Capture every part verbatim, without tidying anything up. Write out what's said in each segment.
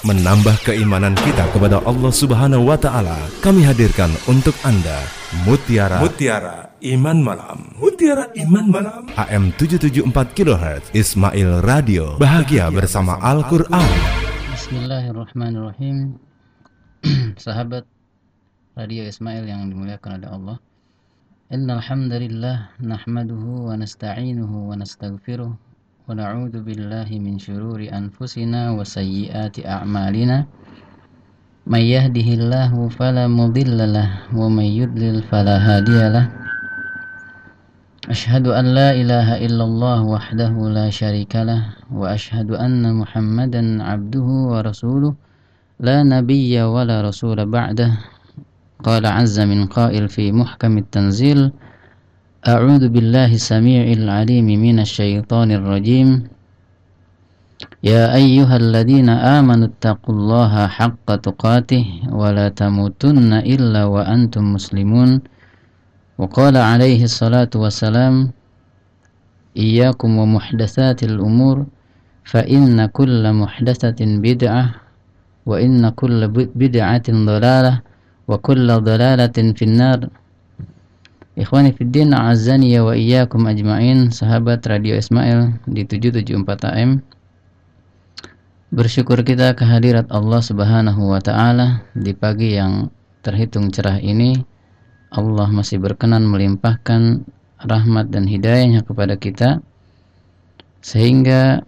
menambah keimanan kita kepada Allah Subhanahu wa taala. Kami hadirkan untuk Anda Mutiara Mutiara Iman Malam. Mutiara Iman Malam. A M tujuh tujuh empat kilohertz Ismail Radio. Bahagia bersama Al-Qur'an. Bismillahirrahmanirrahim. Sahabat Radio Ismail yang dimuliakan oleh Allah. Innal hamdalillah nahmaduhu wa nasta'inuhu wa nastaghfiruh wa na'udzu billahi min syururi anfusina wa sayyiati a'malina. May yahdihillahu fala mudilla lahu wa may yudlil fala hadiya lahu. Asyhadu an la ilaha illallah wahdahu la syarika lahu wa asyhadu anna Muhammadan 'abduhu wa rasuluh la nabiyya wa la rasula ba'dahu. Qala 'azza min qa'il fi muhkamit tanzil. A'udzu billahi samii'il 'aliim minasy syaithaanir rajiim. Ya ayyuhalladzina aamanu taqullaha haqqa tuqatih wa la tamutunna illa wa antum muslimun. Wa qala 'alaihi salatu wassalam, iyyakum wa muhdatsatil umur fa inna kulla muhdatsatin bid'ah wa inna kulla bid'atin dhalalah wa kulla dhalalatin finnar. Ikhwani fiddin, a'azzani wa iyyakum ajma'in. Sahabat Radio Ismail di tujuh tujuh empat A M, bersyukur kita kehadirat Allah Subhanahu wa taala di pagi yang terhitung cerah ini. Allah masih berkenan melimpahkan rahmat dan hidayahnya kepada kita, sehingga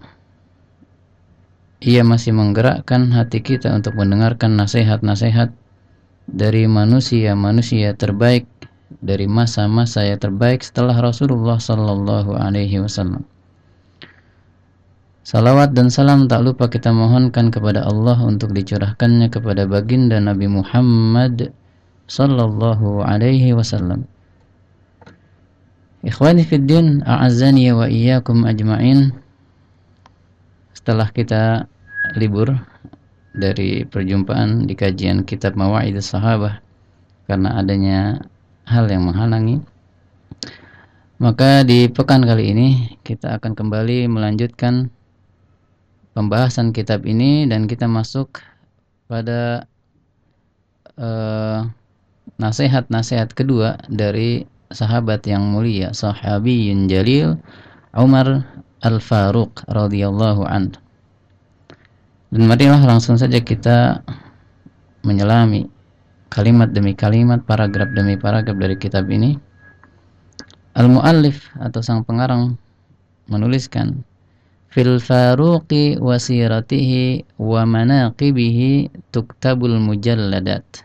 Ia masih menggerakkan hati kita untuk mendengarkan nasihat-nasihat dari manusia-manusia terbaik, dari masa-masa yang terbaik setelah Rasulullah sallallahu alaihi wasallam. Salawat dan salam tak lupa kita mohonkan kepada Allah untuk dicurahkannya kepada baginda Nabi Muhammad sallallahu alaihi wasallam. Ikhwani fiddin, a'azzani wa iyyakum ajma'in. Setelah kita libur dari perjumpaan di kajian kitab Mawa'idus Sahabah karena adanya hal yang menghalangi, maka di pekan kali ini kita akan kembali melanjutkan pembahasan kitab ini, dan kita masuk pada uh, nasihat-nasihat kedua dari sahabat yang mulia, sahabiyun jalil Umar Al-Faruq radhiyallahu anhu. Dan marilah langsung saja kita menyelami kalimat demi kalimat, paragraf demi paragraf dari kitab ini. Al-Muallif atau sang pengarang menuliskan, fil faruqi wasiratihi wa manaqibihi tuktabul mujalladat.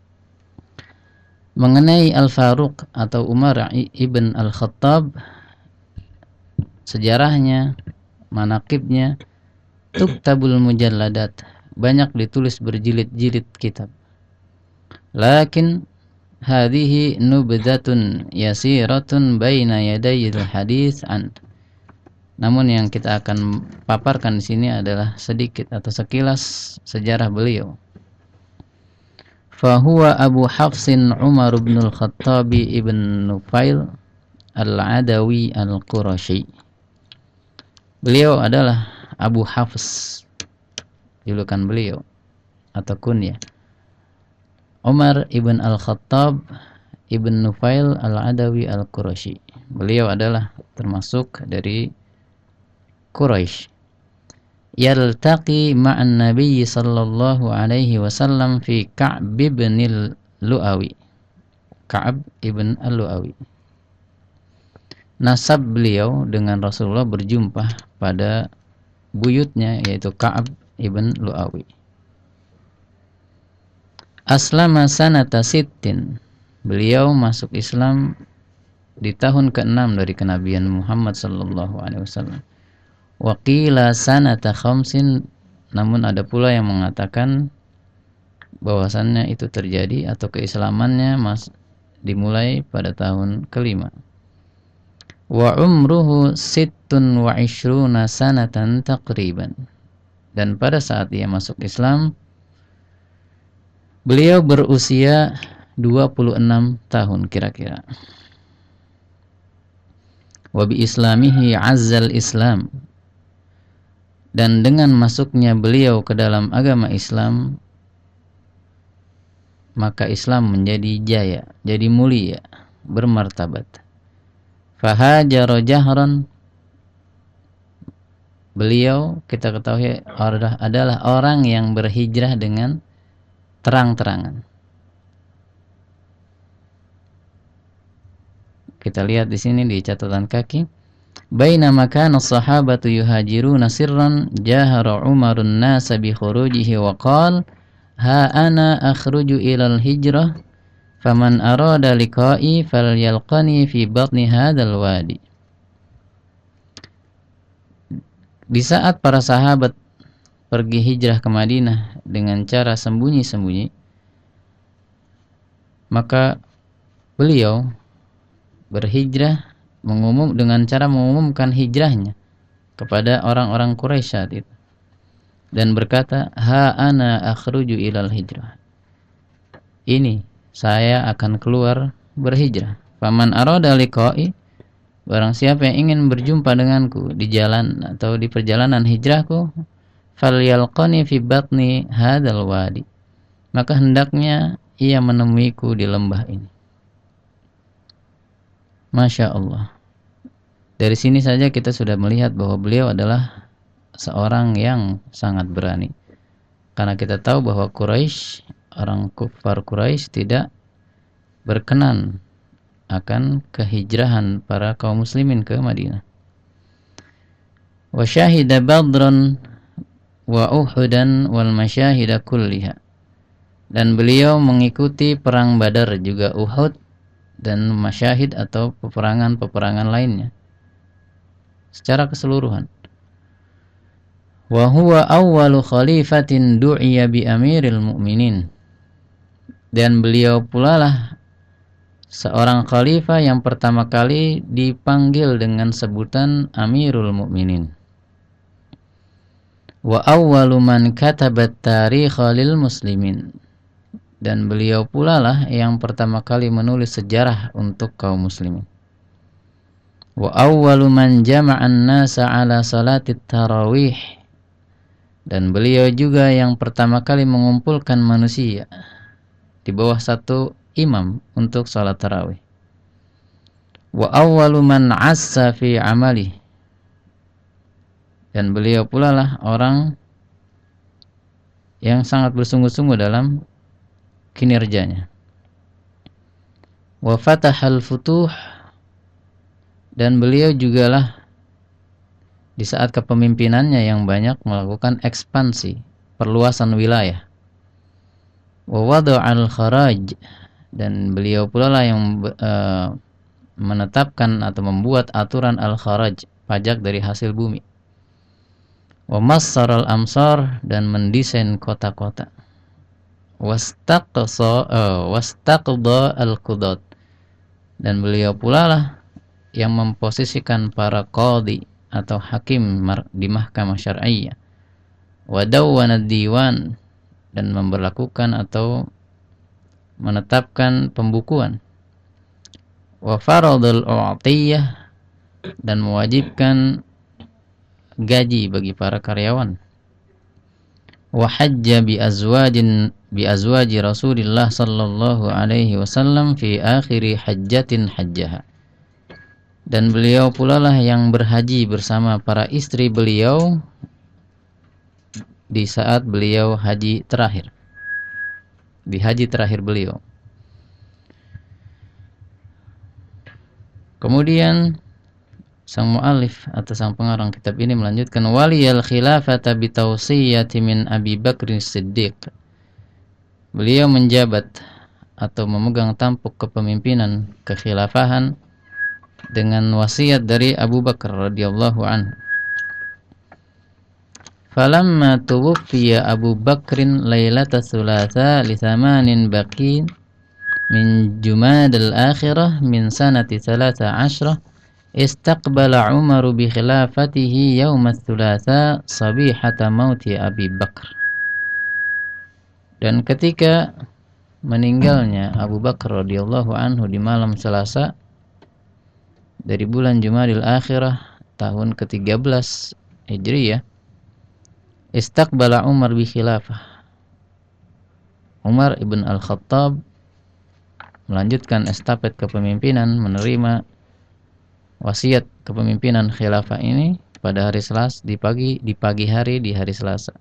Mengenai Al-Faruq atau Umar ibn Al-Khattab, sejarahnya, manaqibnya, tuktabul mujalladat, banyak ditulis berjilid-jilid kitab. Lakin hadhihi nubdatun yasiratun baina yadayil hadits an. Namun yang kita akan paparkan di sini adalah sedikit atau sekilas sejarah beliau. Fahuwa Abu Hafsin Umar bin Al-Khattab ibn Nufail Al-Adawi Al-Qurashi. Beliau adalah Abu Hafs, julukan beliau atau kunyah, Umar ibn Al-Khattab ibn Nufail Al-Adawi Al-Qurashi. Beliau adalah termasuk dari Quraisy. Yaltaqi ma'an Nabi sallallahu alaihi wasallam fi Ka'b ibn al-Lu'awi. Ka'b ibn al-Lu'awi. Nasab beliau dengan Rasulullah berjumpa pada buyutnya, yaitu Ka'b ibn Lu'awi. Aslama sanata sittin. Beliau masuk Islam di tahun keenam dari kenabian Muhammad sallallahu alaihi wasallam. Wa qila sanata khamsin, namun ada pula yang mengatakan bahwasannya itu terjadi atau keislamannya mas dimulai pada tahun kelima. Wa umruhu sittun wa ishruna sanatan taqriban. Dan pada saat dia masuk Islam, beliau berusia dua puluh enam tahun kira-kira. Wa bi islamihi azzal Islam. Dan dengan masuknya beliau ke dalam agama Islam, maka Islam menjadi jaya, jadi mulia, bermartabat. Fahajara jahran, beliau kita ketahui adalah orang yang berhijrah dengan terang-terangan. Kita lihat di sini di catatan kaki. Bainama kana as-sahabatu yuhajiruna sirran jahara Umarun nasa bi khurujihi wa qala ha ana akhruju ilal hijrah faman arada liqa'i falyalqani fi batni hadzal wadi. Di saat para sahabat pergi hijrah ke Madinah dengan cara sembunyi-sembunyi, maka beliau berhijrah mengumum dengan cara mengumumkan hijrahnya kepada orang-orang Quraisy saat itu, dan berkata, ha ana akhruju ilal hijrah, ini saya akan keluar berhijrah. Faman arada liqa'i, barang siapa yang ingin berjumpa denganku di jalan atau di perjalanan hijrahku, falyalqani fi batni hadzal wadi, maka hendaknya ia menemuiku di lembah ini. Masya Allah. Dari sini saja kita sudah melihat bahwa beliau adalah seorang yang sangat berani. Karena kita tahu bahwa Quraisy, orang kufar Quraisy tidak berkenan akan kehijrahan para kaum muslimin ke Madinah. Wa syahida Badran wa Uhudan wal masyahida kulliha. Dan beliau mengikuti perang Badar juga Uhud dan masyahid atau peperangan-peperangan lainnya secara keseluruhan. Wa huwa awwalu khalifatin du'iya bi amiril mu'minin. Dan beliau pula lah seorang khalifah yang pertama kali dipanggil dengan sebutan Amirul Mukminin. Wa awwalu man katabat tarikha lil muslimin. Dan beliau pula lah yang pertama kali menulis sejarah untuk kaum muslimin. Wa awwalu man jama'an nasa ala salatit tarawih. Dan beliau juga yang pertama kali mengumpulkan manusia di bawah satu imam untuk salat tarawih. Wa awwalu man 'assa fi 'amali. Dan beliau pula lah orang yang sangat bersungguh-sungguh dalam kinerjanya. Wa fatahal futuh. Dan beliau jugalah di saat kepemimpinannya yang banyak melakukan ekspansi, perluasan wilayah. Wa wada'al kharaj. Dan beliau pula lah yang uh, menetapkan atau membuat aturan al-kharaj, pajak dari hasil bumi. Wa massaral amsar. Dan mendesain kota-kota. Wastaqsa uh, wastaqda al-qudat. Dan beliau pula lah yang memposisikan para qadhi atau hakim di mahkamah syar'iyyah. Wa dawwana diwan. Dan memberlakukan atau menetapkan pembukuan. Wa faradul u'tiyah. Dan mewajibkan gaji bagi para karyawan. Wa hajja bi azwajin bi azwaji Rasulillah sallallahu alaihi wasallam fi akhiri hajjatin hajjaha. Dan beliau pula lah yang berhaji bersama para istri beliau di saat beliau haji terakhir. Di haji terakhir beliau. Kemudian sang muallif atau sang pengarang kitab ini melanjutkan, waliyal khilafata bi tawsiyati min Abi Bakr Siddiq. Beliau menjabat atau memegang tampuk kepemimpinan kekhilafahan dengan wasiat dari Abu Bakar radhiyallahu anhu. Falamma tuwfiya Abu Bakrin lailata thulatha li thamanin baqin min Jumadal akhirah min sanati thalatha ashra istaqbala Umar bi khilafatihi yawm ats-thulatha sabihata mauti Abi Bakr. Dan ketika meninggalnya Abu Bakar radhiyallahu anhu di malam Selasa dari bulan Jumadil Akhirah tahun ke tiga belas Hijriyah, Istaqbala Umar bi khilafah. Umar ibn al-Khattab melanjutkan estafet kepemimpinan, menerima wasiat kepemimpinan khilafah ini pada hari Selasa, di pagi di pagi hari di hari Selasa.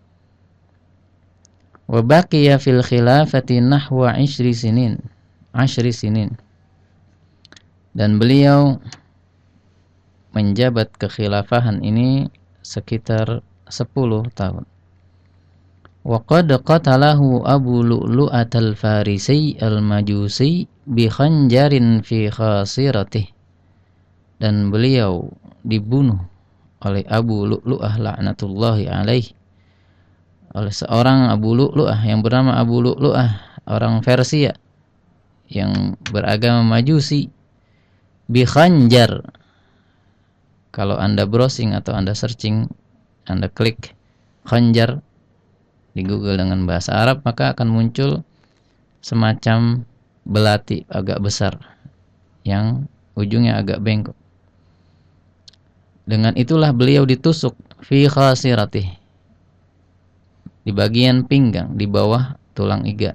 Wa baqiya fil khilafati nahwa ishri sinin, ashri sinin. Dan beliau menjabat kekhilafahan ini sekitar sepuluh tahun. Wa qad qatalahu Abu Lu'lu'at al-Farisi al-Majusi bi khanjarin fi khasiratih. Dan beliau dibunuh oleh Abu Lu'lu'ah la'natullahi alaih, oleh seorang Abu Lu'lu'ah yang bernama Abu Lu'lu'ah, orang Persia yang beragama Majusi, bi khanjar. Kalau Anda browsing atau Anda searching, Anda klik khanjar di Google dengan bahasa Arab, maka akan muncul semacam belati agak besar yang ujungnya agak bengkok. Dengan itulah beliau ditusuk fi khasiratih, di bagian pinggang, di bawah tulang iga.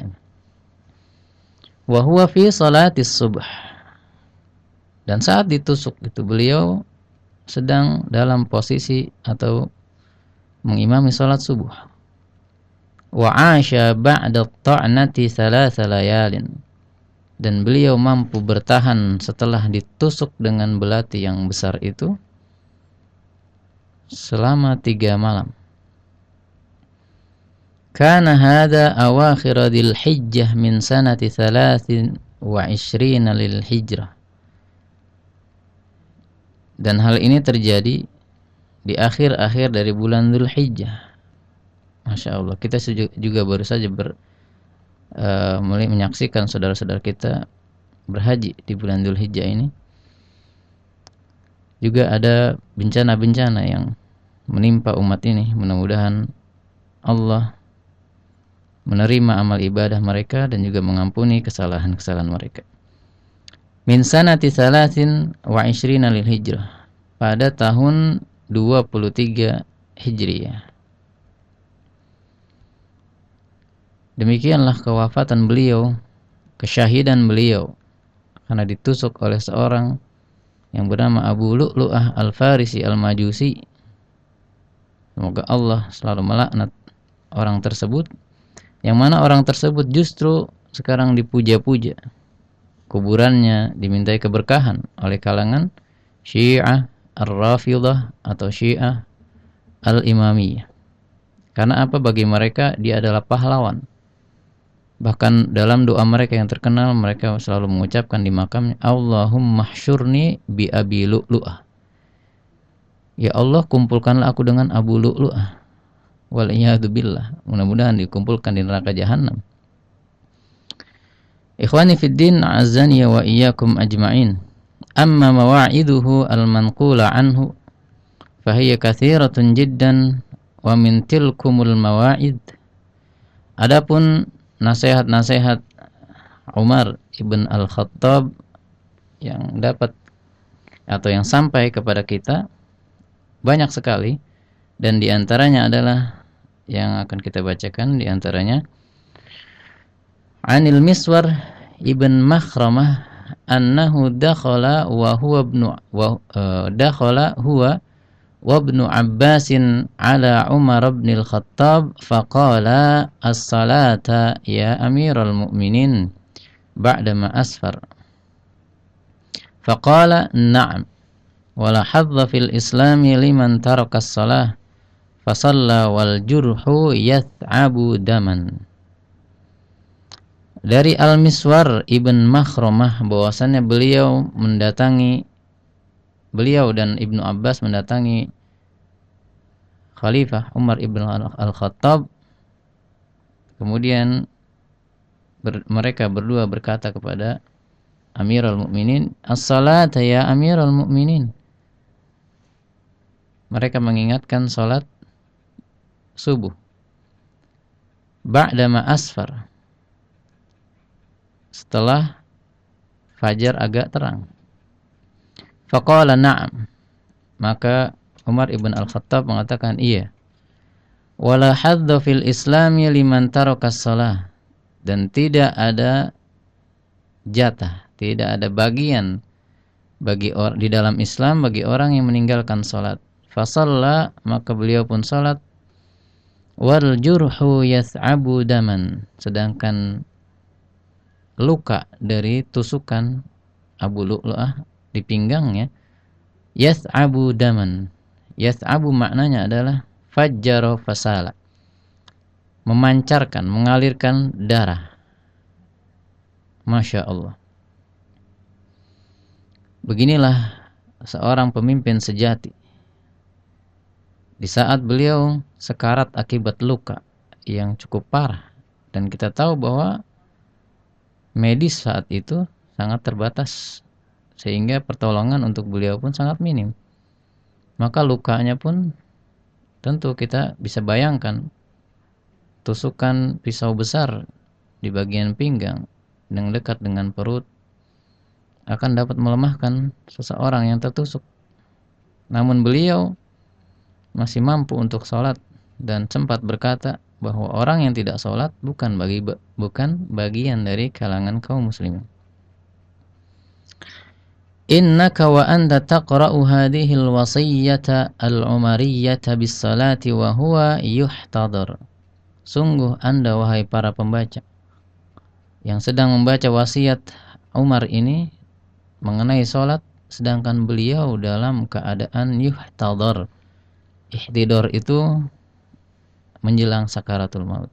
Wa huwa fi salatis subh. Dan saat ditusuk itu beliau sedang dalam posisi atau mengimami salat subuh. Wa 'asha ba'da at-ta'nati thalatha layalin. Dan beliau mampu bertahan setelah ditusuk dengan belati yang besar itu selama tiga malam. Kana hadha awakhir dzil hijjah min sanati thalathin wa ishrina lil hijrah. Dan hal ini terjadi di akhir-akhir dari bulan Dzulhijjah. Masya Allah, kita juga baru saja ber, uh, mulai menyaksikan saudara-saudara kita berhaji di bulan Dzulhijjah ini. Juga ada bencana-bencana yang menimpa umat ini. Mudah-mudahan Allah menerima amal ibadah mereka dan juga mengampuni kesalahan-kesalahan mereka. Min sanati thalathin wa ishrina lil hijrah, pada tahun dua puluh tiga Hijriah. Demikianlah kewafatan beliau, kesyahidan beliau, karena ditusuk oleh seorang yang bernama Abu Lu'lu'ah al-Farisi al-Majusi. Semoga Allah selalu melaknat orang tersebut, yang mana orang tersebut justru sekarang dipuja-puja. Kuburannya dimintai keberkahan oleh kalangan Syiah Ar-Rafidah atau Syiah Al-Imamiyah. Karena apa? Bagi mereka dia adalah pahlawan. Bahkan dalam doa mereka yang terkenal, mereka selalu mengucapkan di makamnya, Allahumma hsyurni bi Abi Lu'lu'ah. Ya Allah, kumpulkanlah aku dengan Abu Lu'lu'ah. Wal'iyadu billah. Mudah-mudahan dikumpulkan di neraka Jahannam. Ikhwani fid din, a'azzani wa iyyakum ajma'in. Amma mawa'iduhu al-manqula anhu fahiya katsiratun jiddan wa min tilkumul mawa'id. Adapun nasihat-nasihat Umar ibn al-Khattab yang dapat atau yang sampai kepada kita banyak sekali, dan diantaranya adalah yang akan kita bacakan, diantaranya Anil Miswar ibn Makhramah annahu dakhala wa huwa ibnu wa uh, dakhala huwa wa ibnu Abbasin ala Umar ibn al-Khattab faqala as-salata ya amiral mu'minin ba'dama asfar. Faqala na'am wa la hadza fil islami liman taraka as-salah fasalla wal jurhu yath'abu daman. Dari Al-Miswar ibn Makhramah bahwasannya beliau mendatangi beliau dan Ibnu Abbas mendatangi Khalifah Umar ibn al-Khattab. Kemudian ber, mereka berdua berkata kepada Amirul Mukminin, "As-salata ya Amirul Mukminin." Mereka mengingatkan salat subuh. Ba'da ma asfar, setelah fajar agak terang. Faqala na'am, maka Umar ibn al-Khattab mengatakan iya. Wala hadza fil islami liman tarakas shalah, dan tidak ada jatah, tidak ada bagian bagi or, di dalam Islam bagi orang yang meninggalkan salat. Fasalla, maka beliau pun salat. Wal jurhu yas'abu daman, sedangkan luka dari tusukan Abu Lu'lu'ah di pinggangnya yas'abu daman. Yas'abu maknanya adalah fajjaro fasala, memancarkan, mengalirkan darah. Masya Allah. Beginilah seorang pemimpin sejati. Di saat beliau sekarat akibat luka yang cukup parah, dan kita tahu bahwa medis saat itu sangat terbatas, sehingga pertolongan untuk beliau pun sangat minim. Maka lukanya pun tentu kita bisa bayangkan, tusukan pisau besar di bagian pinggang yang dekat dengan perut akan dapat melemahkan seseorang yang tertusuk. Namun beliau masih mampu untuk sholat dan sempat berkata bahwa orang yang tidak sholat bukan bagi bukan bagian dari kalangan kaum muslimin. Innaka wa anta taqra'u hadhihi al-wasiyyata al-umariyyata bis-salati wa huwa yuhtadar. Sungguh Anda wahai para pembaca yang sedang membaca wasiat Umar ini mengenai salat, sedangkan beliau dalam keadaan yuhtadar. Ihtidar itu menjelang sakaratul maut.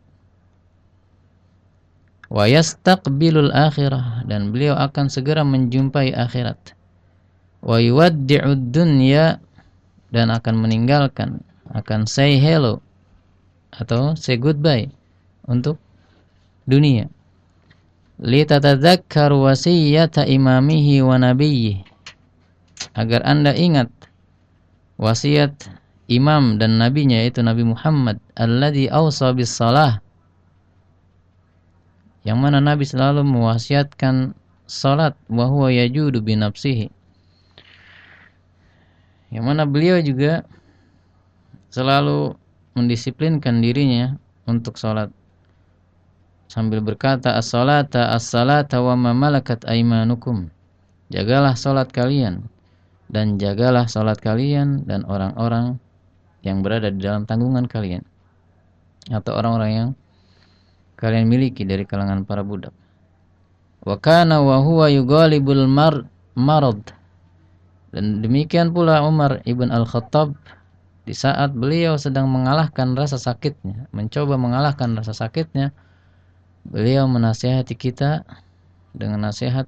Wa yastaqbilul akhirah, dan beliau akan segera menjumpai akhirat. Wa yuwaddi'ud dunya, dan akan meninggalkan, akan say hello atau say goodbye untuk dunia. Li tatadzakkar wasiyyata imamihi wa nabiyyi, agar Anda ingat wasiat imam dan nabinya, yaitu Nabi Muhammad, alladzi awsa bis salah, yang mana Nabi selalu mewasiatkan salat, wa huwa yajudu bi nafsihi, yang mana beliau juga selalu mendisiplinkan dirinya untuk salat sambil berkata as-salata as-salata wa ma malakat aymanukum, jagalah salat kalian dan jagalah salat kalian dan orang-orang yang berada di dalam tanggungan kalian, atau orang-orang yang kalian miliki dari kalangan para budak. Wa kana wa huwa yughalibul mar marad, dan demikian pula Umar ibn al-Khattab di saat beliau sedang mengalahkan rasa sakitnya, mencoba mengalahkan rasa sakitnya, beliau menasihati kita dengan nasihat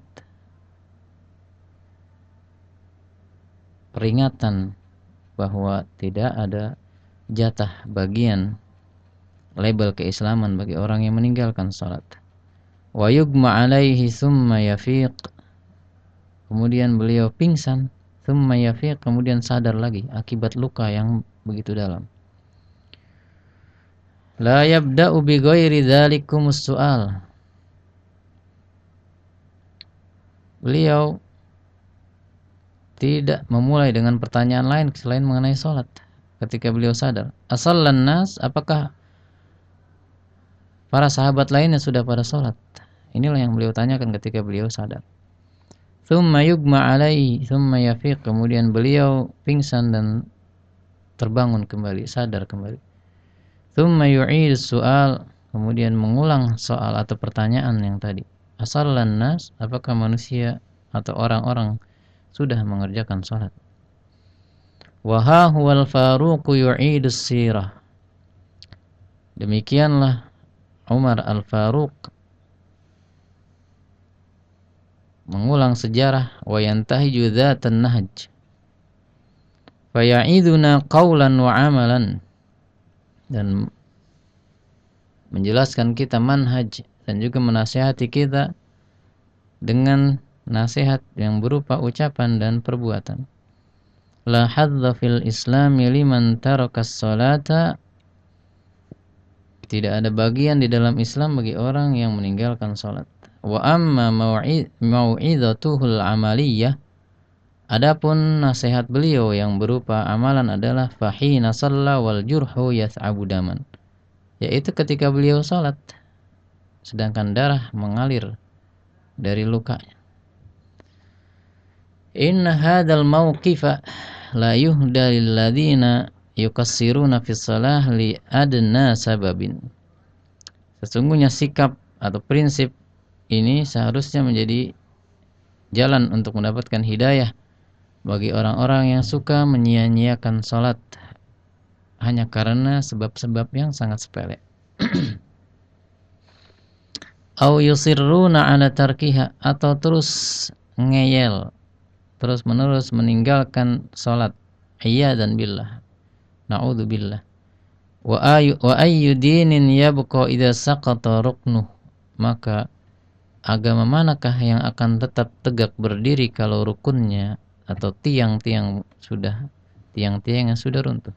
peringatan bahwa tidak ada jatah bagian label keislaman bagi orang yang meninggalkan salat. Wa yugma alaihi thumma yafiq, kemudian beliau pingsan, thumma yafiq, kemudian sadar lagi akibat luka yang begitu dalam. La yabda'u bi ghairi dzalikumus su'al, beliau tidak memulai dengan pertanyaan lain selain mengenai salat. Ketika beliau sadar, asallan nas, apakah para sahabat lainnya sudah pada salat? Inilah yang beliau tanyakan ketika beliau sadar. Thumma yugma alaihi thumma yafiq, kemudian beliau pingsan dan terbangun kembali, sadar kembali. Thumma yu'id su'al, kemudian mengulang soal atau pertanyaan yang tadi. Asallan nas, apakah manusia atau orang-orang sudah mengerjakan salat? Wa ha huwal faruq yu'idus sirah, demikianlah Umar al-Faruq mengulang sejarah. Wa yantahiju dzatan nahj faya'iduna qawlan wa amalan, dan menjelaskan kita manhaj dan juga menasihati kita dengan nasihat yang berupa ucapan dan perbuatan. La hadza fil islami liman tarakas salata, tidak ada bagian di dalam Islam bagi orang yang meninggalkan salat. Wa amma mau'idatuhul amaliyah, Adapun nasihat beliau yang berupa amalan adalah fahina shalla wal jurhu yas'abu daman, yaitu ketika beliau salat sedangkan darah mengalir dari lukanya. Inna hadzal mauqifa la yuhda lil ladzina yukassiruna fis shalah li adna sababin. Sesungguhnya sikap atau prinsip ini seharusnya menjadi jalan untuk mendapatkan hidayah bagi orang-orang yang suka menyia-nyiakan salat hanya karena sebab-sebab yang sangat sepele. Au yusirruna ala tarkiha, atau terus ngeyel, terus menerus meninggalkan salat. Iyadan billah, na'udzubillah. Wa ayu wa ayyu dinin yabqa idza saqata ruknuh, maka agama manakah yang akan tetap tegak berdiri kalau rukunnya atau tiang-tiang sudah tiang-tiang yang sudah runtuh.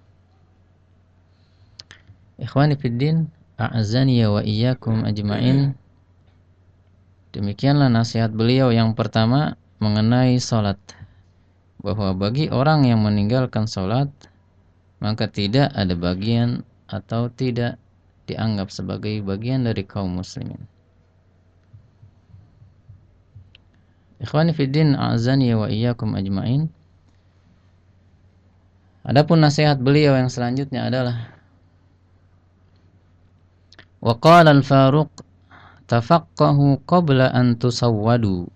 Ikhwani fiddin, a'azani wa iyyakum ajma'in. Demikianlah nasihat beliau yang pertama mengenai salat, bahwa bagi orang yang meninggalkan salat maka tidak ada bagian atau tidak dianggap sebagai bagian dari kaum muslimin. Ikhwani fiddin, a'azani wa iyyakum ajma'in. Adapun nasihat beliau yang selanjutnya adalah wa qala al-Faruq tafaqqahu qabla an tusawwadu.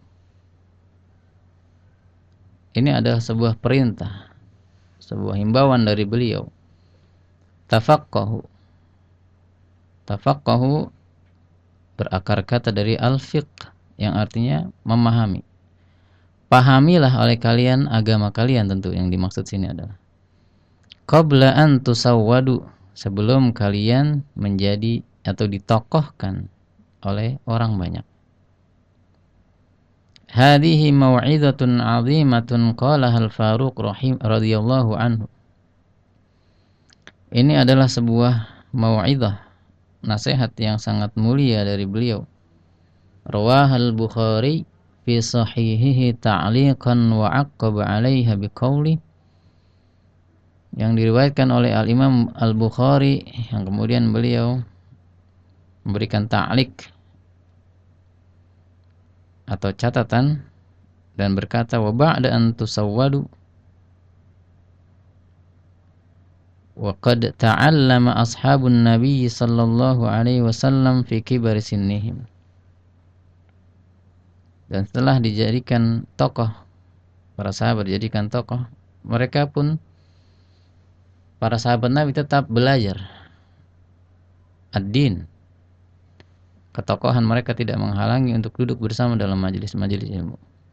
Ini adalah sebuah perintah, sebuah himbauan dari beliau. Tafaqqahu. Tafaqqahu berakar kata dari al-fiqh yang artinya memahami. Pahamilah oleh kalian agama kalian, tentu yang dimaksud sini adalah qabla an tusawwadu, sebelum kalian menjadi atau ditokohkan oleh orang banyak. Hadhihi mau'izatun 'azimatun qalaha al-Faruq rahim radhiyallahu anhu. Ini adalah sebuah mau'izah, nasihat yang sangat mulia dari beliau. Rawahal Bukhari fi sahihihi ta'liqan wa 'aqqaba 'alaiha biqauli, yang diriwayatkan oleh Al-Imam Al-Bukhari, yang kemudian beliau memberikan ta'liq atau catatan dan berkata wa ba'da an tusawwadu wa qad ta'allama ashabun nabiy sallallahu alaihi wasallam fi kibari sinnihim. Dan setelah dijadikan tokoh, para sahabat dijadikan tokoh, mereka pun, para sahabat Nabi, tetap belajar ad-din. Ketokohan mereka tidak menghalangi untuk duduk bersama dalam majelis-majelis ilmu.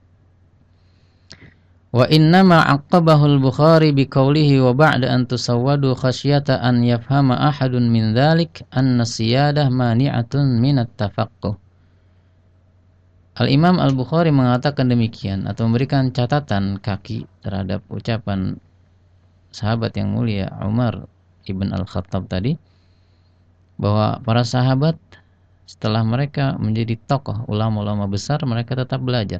Wa innama aqabahu al-Bukhari biqaulihi wa ba'da an tusawwadu khasyata an yafhama ahadun min dzalik anna siyadah mani'atun min at-tafaqquh. Al-Imam Al-Bukhari mengatakan demikian atau memberikan catatan kaki terhadap ucapan sahabat yang mulia Umar ibn Al-Khattab tadi, bahwa para sahabat setelah mereka menjadi tokoh ulama-ulama besar, mereka tetap belajar.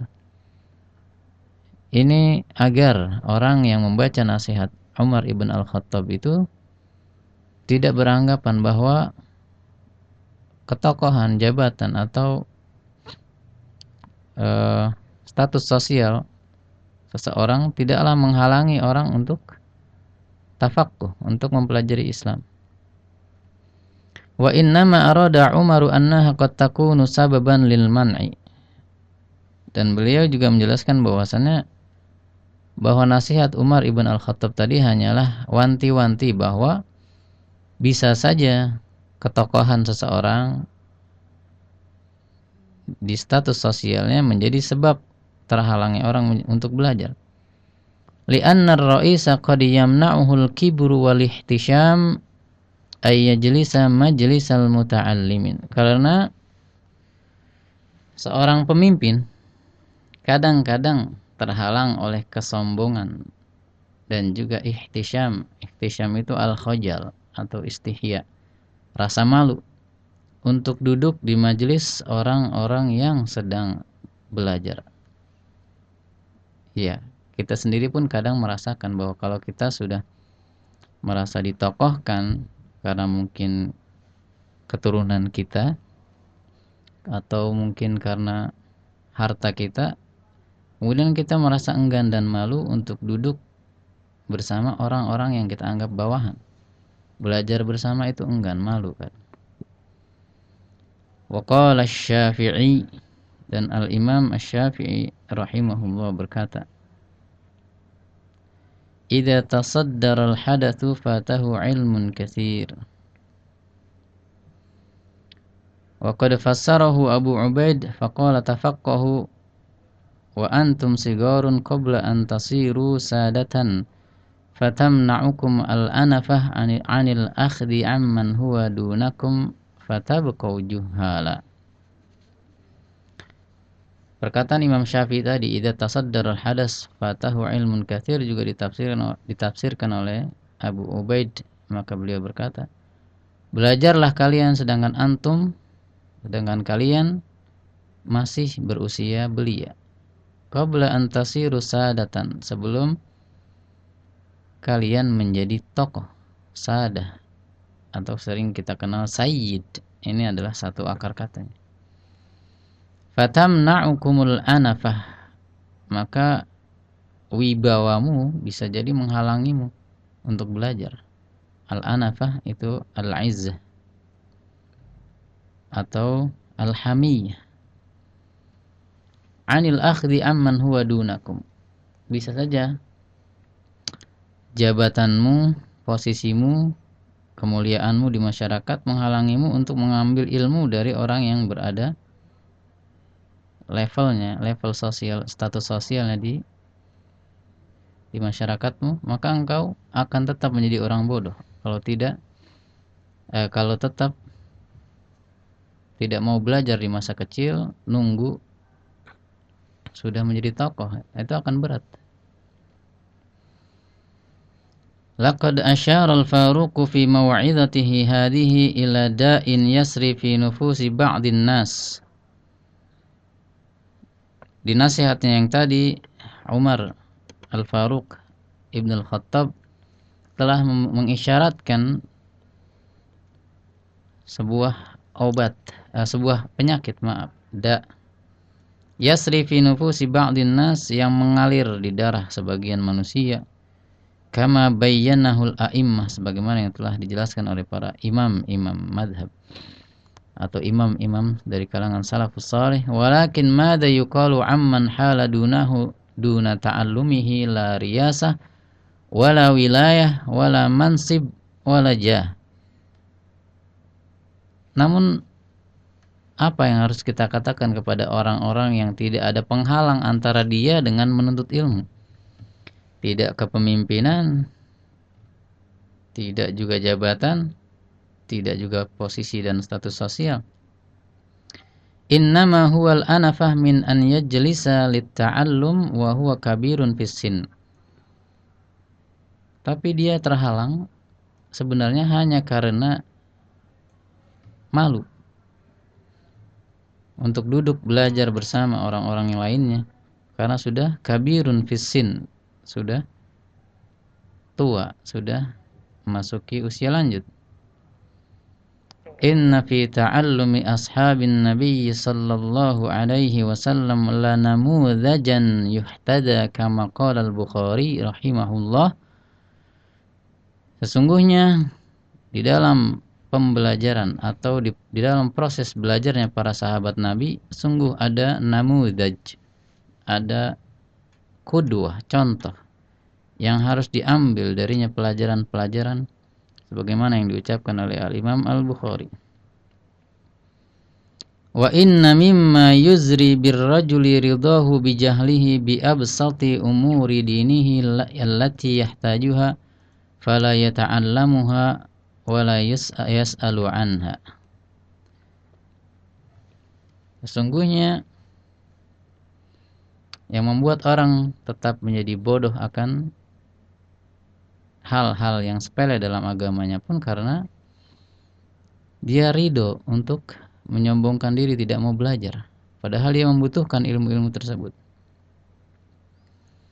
Ini agar orang yang membaca nasihat Umar ibn Al-Khattab itu tidak beranggapan bahwa ketokohan, jabatan atau uh, status sosial seseorang tidaklah menghalangi orang untuk tafaqquh, untuk mempelajari Islam. Wa innama arada Umaru annaha qad takunu sababan lil man'i. Dan beliau juga menjelaskan bahwasannya bahwa nasihat Umar ibn Al-Khattab tadi hanyalah wanti-wanti bahwa bisa saja ketokohan seseorang di status sosialnya menjadi sebab terhalangi orang untuk belajar. Li'anna ar-ra'isa qad yamna'uhu al-kibru wal ihtisham ay yajlisa majlisal muta'allimin. Karena seorang pemimpin kadang-kadang terhalang oleh kesombongan dan juga ihtisham. Ihtisham itu al-khajal atau istihya, rasa malu, untuk duduk di majelis orang-orang yang sedang belajar. Ya, kita sendiri pun kadang merasakan bahwa kalau kita sudah merasa ditokohkan karena mungkin keturunan kita atau mungkin karena harta kita, kemudian kita merasa enggan dan malu untuk duduk bersama orang-orang yang kita anggap bawahan. Belajar bersama itu enggan, malu kan. Wa qala Asy-Syafi'i, dan Al-Imam Asy-Syafi'i rahimahullah berkata, "Idza tasaddara al-hadatsu fatahu ilmun katsir." Wa qad fassarahu Abu Ubaid faqala tafaqqahu wa antum sigarun qabla an tasiru sadatan fatamna'ukum al-anafah 'anil akhdhi 'amman huwa dunakum fatabqau juhala. Perkataan Imam Syafi'i tadi, idza tasaddara al-hadas fatahu ilmun katsir, juga ditafsirkan ditafsirkan oleh Abu Ubaid, maka beliau berkata, belajarlah kalian sedangkan antum sedangkan kalian masih berusia belia. Qabla an tasiru sadatan, sebelum kalian menjadi tokoh. Sadah atau sering kita kenal sayyid, ini adalah satu akar katanya. Fatamna'ukumul anafah, maka wibawamu bisa jadi menghalangimu untuk belajar. Al-anafah itu al-izzah atau al-hamiyah. Anil akhdhi amman huwa dunakum, bisa saja jabatanmu, posisimu, kemuliaanmu di masyarakat menghalangimu untuk mengambil ilmu dari orang yang berada levelnya, level sosial, status sosialnya di di masyarakatmu, maka engkau akan tetap menjadi orang bodoh kalau tidak eh, kalau tetap tidak mau belajar di masa kecil, nunggu sudah menjadi tokoh, itu akan berat. Laqad asyara al-Faruq fi maw'izatihi hadhihi ila da'in yasri fi nufusi ba'din nas. Di nasihatnya yang tadi, Umar Al-Faruq Ibn Al-Khattab telah mengisyaratkan sebuah obat, uh, sebuah penyakit, maaf, da yasri fi nufusi ba'din nas, yang mengalir di darah sebagian manusia, kama bayyanahul a'immah, sebagaimana yang telah dijelaskan oleh para imam-imam madhab atau imam-imam dari kalangan salafus salih. Walakin madza yuqalu amman hala dunahu duna ta'allumihi la riyasah wala wilayah wala mansib wala jah. Namun apa yang harus kita katakan kepada orang-orang yang tidak ada penghalang antara dia dengan menuntut ilmu? Tidak kepemimpinan, tidak juga jabatan, tidak juga posisi dan status sosial. Innama huwal anafah min an yajlisa litta'allum wa huwa kabirun fissin. Tapi dia terhalang sebenarnya hanya karena malu untuk duduk belajar bersama orang-orang yang lainnya, karena sudah kabirun fissin, sudah tua, sudah memasuki usia lanjut. Inna fi ta'allumi ashabin nabiy sallallahu alaihi wasallam lanamudzajan yuhtada kama qala al-Bukhari rahimahullah. Sesungguhnya di dalam pembelajaran atau di, di dalam proses belajarnya para sahabat Nabi, sungguh ada namudzaj, ada qudwah, contoh yang harus diambil darinya pelajaran-pelajaran sebagaimana yang diucapkan oleh Al-Imam Al-Bukhari. Wa inna mimma yuzri birrajuli ridahu bijahlihi bi absati umuri dinihi allati yahtajuha fala yata'allamuha wala yas'alu anha. Sesungguhnya yang membuat orang tetap menjadi bodoh akan hal-hal yang sepele dalam agamanya pun karena dia ridho untuk menyombongkan diri, tidak mau belajar, padahal dia membutuhkan ilmu-ilmu tersebut.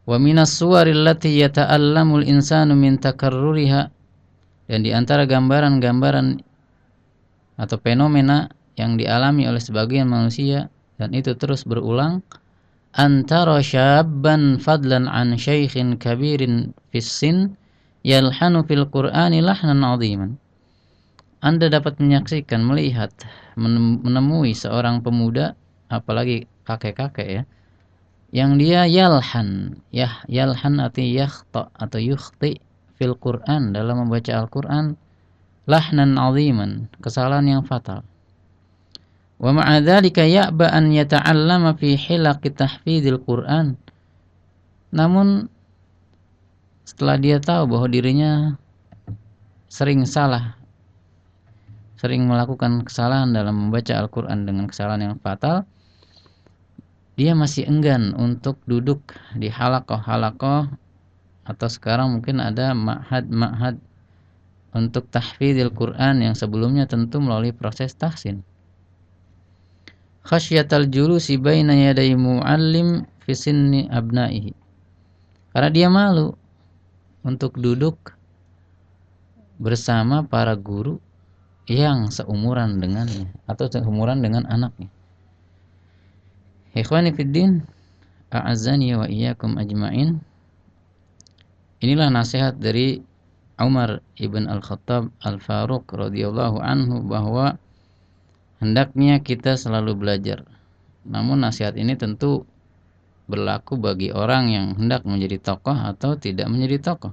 Wa minas suwaril lati yata'allamul insanu min takarruriha, dan di antara gambaran-gambaran atau fenomena yang dialami oleh sebagian manusia dan itu terus berulang, antara syabban fadlan an syaikhin kabirin fis sin yalhanu fil qur'ani lahnan 'aziman. Anda dapat menyaksikan, melihat, menemui seorang pemuda, apalagi kakek-kakek ya, yang dia yalhan, yah yalhan artinya yakhta atau yukhti fil Qur'an, dalam membaca Al-Qur'an, lahnan 'aziman, kesalahan yang fatal. Wa ma'a dzalika ya'ba an yata'allama fi hilaqi tahfidzil Qur'an. Namun setelah dia tahu bahwa dirinya sering salah, sering melakukan kesalahan dalam membaca Al-Qur'an dengan kesalahan yang fatal, dia masih enggan untuk duduk di halaqah-halaqah, atau sekarang mungkin ada ma'had-ma'had untuk tahfidzil Qur'an yang sebelumnya tentu melalui proses tahsin. Khasyatal julusi baina yaday mu'allim fi sinni abnaihi. Karena dia malu untuk duduk bersama para guru yang seumuran dengannya atau seumuran dengan anaknya. Ikhwani fiddin, a'azzani wa iyyakum ajma'in. Inilah nasihat dari Umar ibn Al-Khattab Al-Faruq radhiyallahu anhu, bahwa hendaknya kita selalu belajar. Namun nasihat ini tentu berlaku bagi orang yang hendak menjadi tokoh atau tidak menjadi tokoh.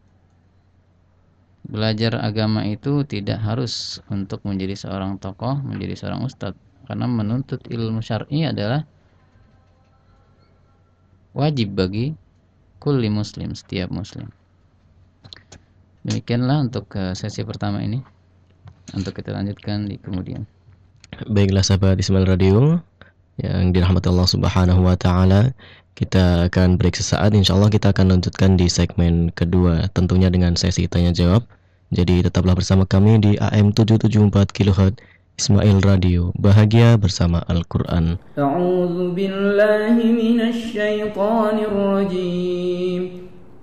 Belajar agama itu tidak harus untuk menjadi seorang tokoh, menjadi seorang ustadz. Karena menuntut ilmu syar'i adalah wajib bagi kulli muslim, setiap muslim. Demikianlah untuk sesi pertama ini. Untuk kita lanjutkan di kemudian. Baiklah sahabat Ismail Radio yang dirahmati Allah Subhanahu wa taala, kita akan break sesaat. Insyaallah kita akan lanjutkan di segmen kedua, tentunya dengan sesi tanya jawab. Jadi tetaplah bersama kami di A M tujuh tujuh empat kilohertz Ismail Radio, bahagia bersama Al-Qur'an. A'udzu billahi minasy syaithanir rajim.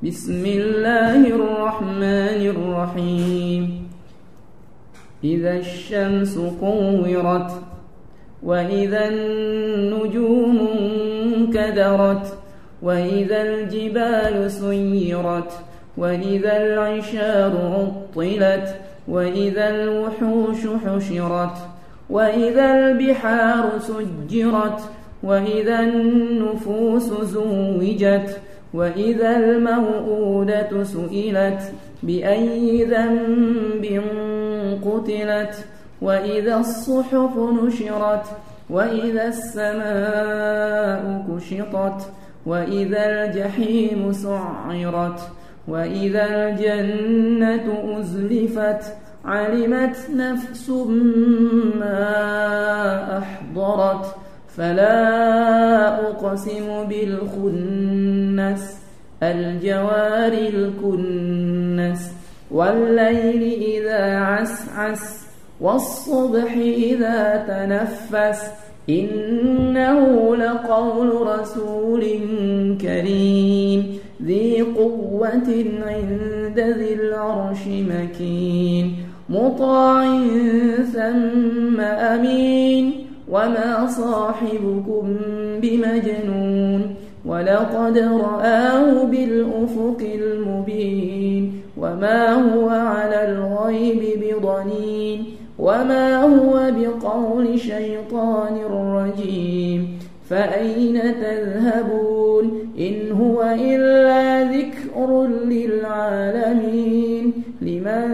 Bismillahirrahmanirrahim. إذا الشمس كورت وإذا النجوم انكدرت وإذا الجبال سيرت وإذا العشار عطلت وإذا الوحوش حشرت وإذا البحار سجرت وإذا النفوس زوجت وإذا الموءودة سئلت بأي ذنب قتلت وإذا الصحف نشرت وإذا السماء كشطت وإذا الجحيم سعرت وإذا الجنة أزلفت علمت نفس ما أحضرت فلا أقسم بالخنس الجوار الكنس والليل إذا عسعس والصبح إذا تنفس إنه لقول رسول كريم ذي قوة عند ذي العرش مكين مطاع ثم أمين وما صاحبكم بمجنون ولقد رآه بالأفق المبين وما هو على الغيب بضنين وما هو بقول شيطان رجيم فأين تذهبون إن هو إلا ذكر للعالمين لمن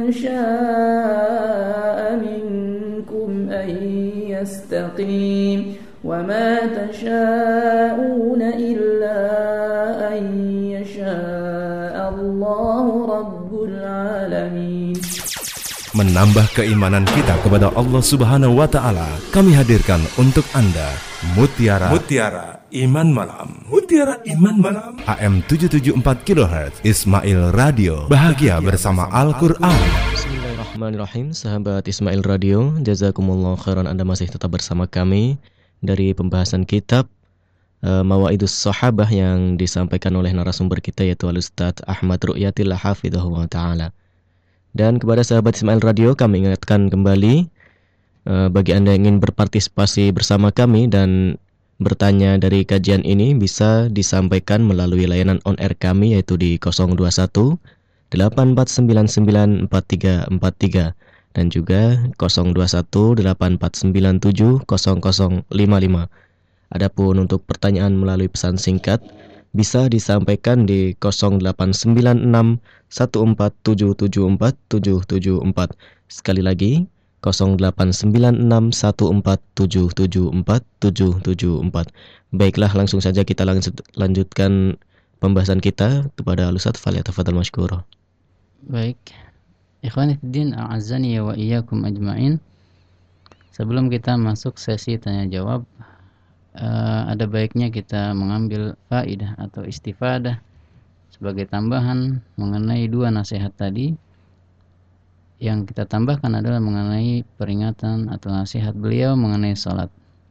شاء منكم أن يستقيم وما تشاءون إلا أن يشاء الله رب العالمين. Menambah keimanan kita kepada Allah Subhanahu wa taala, kami hadirkan untuk Anda Mutiara Mutiara Iman Malam. Mutiara Iman Malam A M tujuh tujuh empat kilohertz Ismail Radio, bahagia bersama Al-Qur'an. Bismillahirrahmanirrahim. Sahabat Ismail Radio, jazakumullah khairan, Anda masih tetap bersama kami dari pembahasan kitab uh, Mawaidus Sahabah yang disampaikan oleh narasumber kita, yaitu Al-Ustaz Ahmad Ru'yatillah hafidhahu wa ta'ala. Dan kepada sahabat Ismail Radio, kami ingatkan kembali, uh, bagi Anda yang ingin berpartisipasi bersama kami dan bertanya dari kajian ini, bisa disampaikan melalui layanan on air kami, yaitu di nol dua satu delapan empat sembilan sembilan empat tiga empat tiga dan juga nol dua satu delapan empat sembilan tujuh nol nol lima lima. Adapun untuk pertanyaan melalui pesan singkat bisa disampaikan di nol delapan sembilan enam satu empat tujuh tujuh empat tujuh tujuh empat. Sekali lagi nol delapan sembilan enam satu empat tujuh tujuh empat tujuh tujuh empat. Baiklah, langsung saja kita lanjut, lanjutkan pembahasan kita kepada Al-Ustaz. Falyatafadhal mashkura. Baik, ikhwani fiddin, a'azzani wa iyyakum ajma'in. Sebelum kita masuk sesi tanya jawab, uh, ada baiknya kita mengambil faidah atau istifadah sebagai tambahan mengenai dua nasihat tadi. Yang kita tambahkan adalah mengenai peringatan atau nasihat beliau mengenai salat.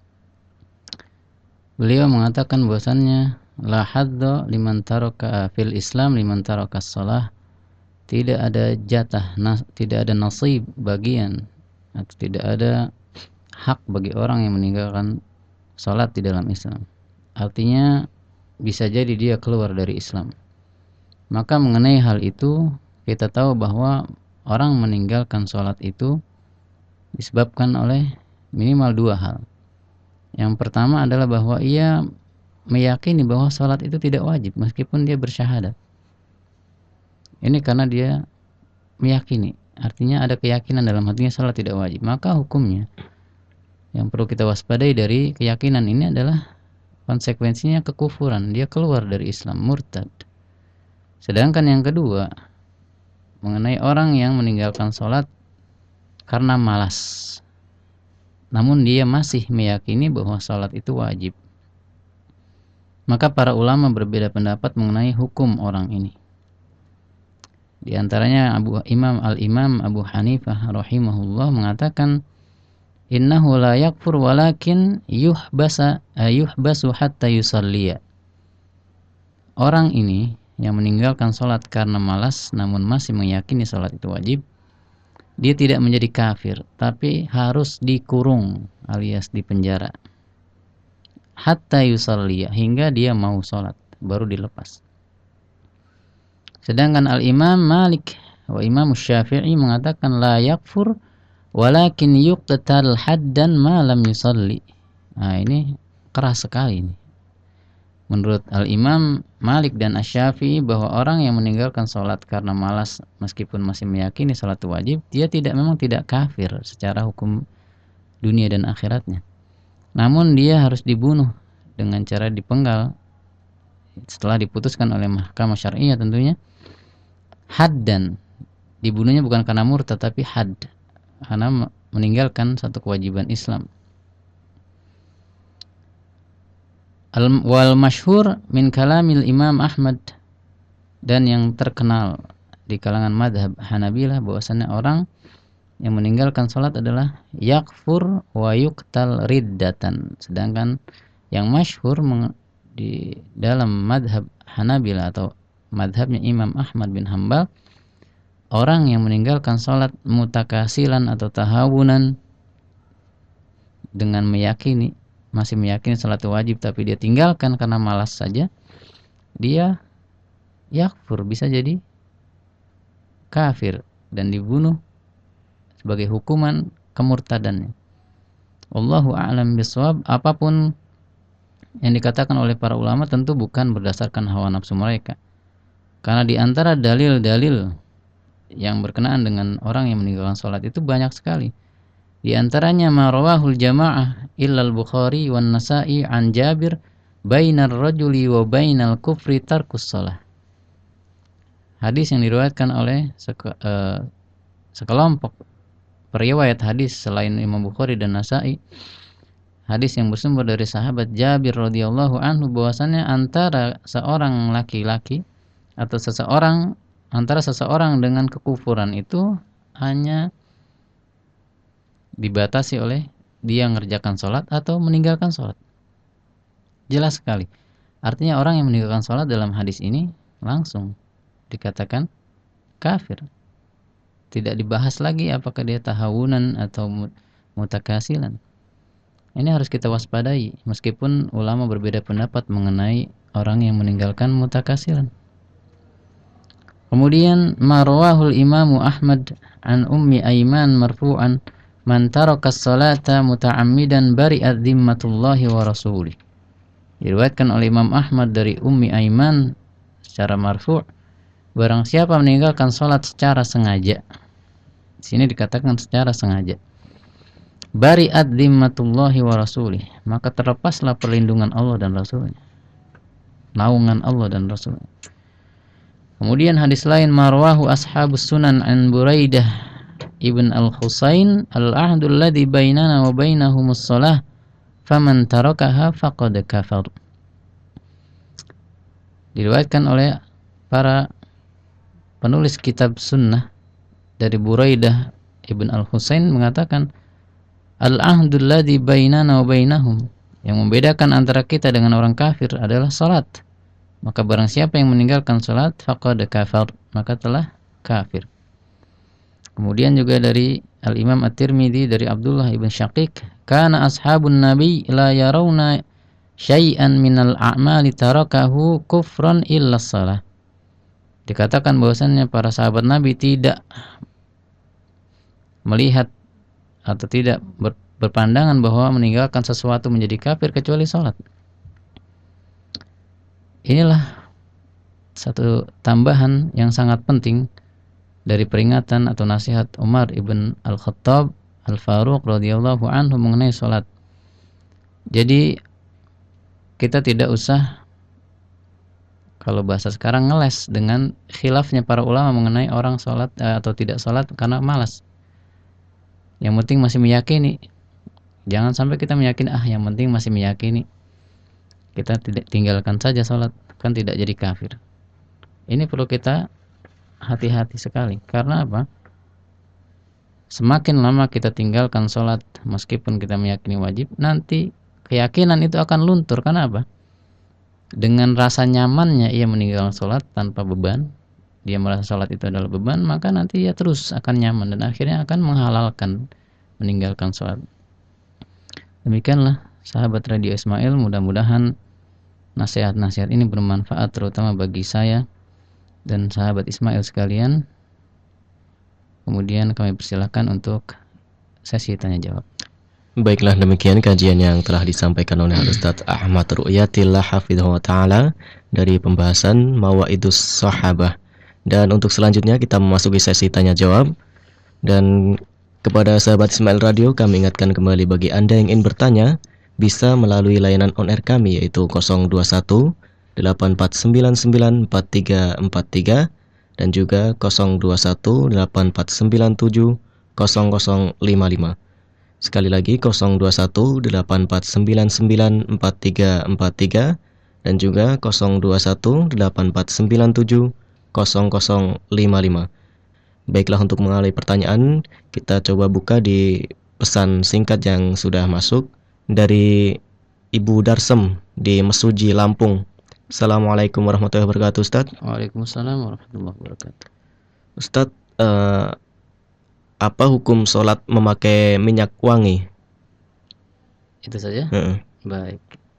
Beliau mengatakan bahwasannya la hadda liman taraka fil Islam liman taraka shalah. Tidak ada jatah, nas, tidak ada nasib, bagian, atau tidak ada hak bagi orang yang meninggalkan salat di dalam Islam. Artinya bisa jadi dia keluar dari Islam. Maka mengenai hal itu kita tahu bahwa orang meninggalkan salat itu disebabkan oleh minimal dua hal. Yang pertama adalah bahwa ia meyakini bahwa salat itu tidak wajib meskipun dia bersyahadat. Ini karena dia meyakini, artinya ada keyakinan dalam hatinya salat tidak wajib. Maka hukumnya yang perlu kita waspadai dari keyakinan ini adalah konsekuensinya kekufuran, dia keluar dari Islam, murtad. Sedangkan yang kedua, mengenai orang yang meninggalkan salat karena malas, namun dia masih meyakini bahwa salat itu wajib. Maka para ulama berbeda pendapat mengenai hukum orang ini. Di antaranya Abu Imam Al-Imam Abu Hanifah rahimahullah mengatakan, innahu la yakfur walakin yuhbasa yuhbasu hatta yusalliya. Orang ini yang meninggalkan salat karena malas namun masih meyakini salat itu wajib, dia tidak menjadi kafir, tapi harus dikurung alias dipenjara. Hatta yusalliya, hingga dia mau salat baru dilepas. Sedangkan Al-Imam Malik wa Imam Syafi'i mengatakan la yakfur walakin yuqtal haddan ma lam yusalli. Nah, ini keras sekali ini. Menurut Al-Imam Malik dan Asy-Syafi'i bahwa orang yang meninggalkan salat karena malas meskipun masih meyakini salat itu wajib, dia tidak memang tidak kafir secara hukum dunia dan akhiratnya. Namun dia harus dibunuh dengan cara dipenggal setelah diputuskan oleh mahkamah syariah tentunya. Haddan, dibunuhnya bukan karena murtad tapi had, karena meninggalkan satu kewajiban Islam. Al wal masyhur min kalamil Imam Ahmad, dan yang terkenal di kalangan madhab Hanabilah bahwasannya orang yang meninggalkan salat adalah yakfur wa yuqtal riddatan. Sedangkan yang masyhur di dalam madhab Hanabilah atau madhabnya Imam Ahmad bin Hanbal, orang yang meninggalkan salat mutakasilan atau tahawunan dengan meyakini, masih meyakini salat wajib tapi dia tinggalkan karena malas saja, dia yakfur, bisa jadi kafir dan dibunuh sebagai hukuman kemurtadannya. Wallahu a'lam bishawab. Apapun yang dikatakan oleh para ulama tentu bukan berdasarkan hawa nafsu mereka. Karena di antara dalil-dalil yang berkenaan dengan orang yang meninggalkan salat itu banyak sekali. Di antaranya ma rawahul jamaah illa al-Bukhari wan Nasa'i an Jabir bainar rajuli wa bainal kufri tarkus shalah. Hadis yang diriwayatkan oleh seke, uh, sekelompok periwayat hadis selain Imam Bukhari dan Nasa'i. Hadis yang bersumber dari sahabat Jabir radhiyallahu anhu bahwasannya antara seorang laki-laki atau seseorang antara seseorang dengan kekufuran itu hanya dibatasi oleh dia mengerjakan sholat atau meninggalkan sholat. jelas sekali. Artinya orang yang meninggalkan sholat dalam hadis ini langsung dikatakan kafir. Tidak dibahas lagi apakah dia tahawunan atau mutakasilan. Ini harus kita waspadai, meskipun ulama berbeda pendapat mengenai orang yang meninggalkan mutakasilan. Kemudian marwahul imamu Ahmad an ummi Aiman marfu'an man taraka as-salata muta'ammidan bari'at dhimmatullahi wa rasulih. Diriwayatkan oleh Imam Ahmad dari Ummi Aiman secara marfu', barang siapa meninggalkan salat secara sengaja. Di sini dikatakan secara sengaja. Bari'at dhimmatullahi wa rasulih, maka terlepaslah perlindungan Allah dan Rasulnya. Naungan Allah dan Rasulnya. Kemudian hadis lain marwahu ashabus sunan an Buraidah ibn al-Husain al-ahdu alladhi bainana wa bainahumus shalah faman tarakaha faqad kafar. Diriwayatkan oleh para penulis kitab sunnah dari Buraidah ibn al-Husain mengatakan al-ahdu alladhi bainana wa bainahum, yang membedakan antara kita dengan orang kafir adalah salat. Maka barang siapa yang meninggalkan salat faqad kafar, maka telah kafir. Kemudian juga dari Al-Imam At-Tirmidzi dari Abdullah ibn Syaqiq, kana ashabun nabi la yarawna syai'an minal a'mali tarakahu kufran illa shalah. Dikatakan bahwasannya para sahabat Nabi tidak melihat atau tidak ber, berpandangan bahwa meninggalkan sesuatu menjadi kafir kecuali salat. Inilah satu tambahan yang sangat penting dari peringatan atau nasihat Umar ibn Al-Khattab Al-Faruq radhiyallahu anhu mengenai salat. Jadi kita tidak usah, kalau bahasa sekarang, ngeles dengan khilafnya para ulama mengenai orang salat atau tidak salat karena malas. Yang penting masih meyakini. Jangan sampai kita meyakini, ah yang penting masih meyakini, kita tidak tinggalkan saja salat, kan tidak jadi kafir. Ini perlu kita hati-hati sekali. Karena apa? Semakin lama kita tinggalkan salat meskipun kita meyakini wajib, nanti keyakinan itu akan luntur. Karena apa? Dengan rasa nyamannya ia meninggalkan salat tanpa beban, dia merasa salat itu adalah beban, maka nanti ia terus akan nyaman dan akhirnya akan menghalalkan meninggalkan salat. Demikianlah sahabat Radio Ismail, mudah-mudahan nasihat-nasihat ini bermanfaat terutama bagi saya dan sahabat Ismail sekalian. Kemudian kami persilakan untuk sesi tanya jawab. Baiklah, demikian kajian yang telah disampaikan oleh Ustaz Ahmad Ru'yatillah hafidhahu wa ta'ala dari pembahasan Mawaidus Sahabah. Dan untuk selanjutnya kita memasuki sesi tanya jawab. Dan kepada sahabat Ismail Radio, kami ingatkan kembali bagi Anda yang ingin bertanya, bisa melalui layanan on air kami yaitu nol dua satu delapan empat sembilan sembilan empat tiga empat tiga dan juga nol dua satu delapan empat sembilan tujuh nol nol lima lima. Sekali lagi nol dua satu delapan empat sembilan sembilan empat tiga empat tiga dan juga nol dua satu delapan empat sembilan tujuh nol nol lima lima. Baiklah, untuk mengalami pertanyaan, kita coba buka di pesan singkat yang sudah masuk dari Ibu Darsem di Mesuji, Lampung. Assalamualaikum warahmatullahi wabarakatuh, Ustaz. Waalaikumsalam warahmatullahi wabarakatuh. Ustaz, uh, apa hukum sholat memakai minyak wangi? Itu saja? Uh-uh. Baik.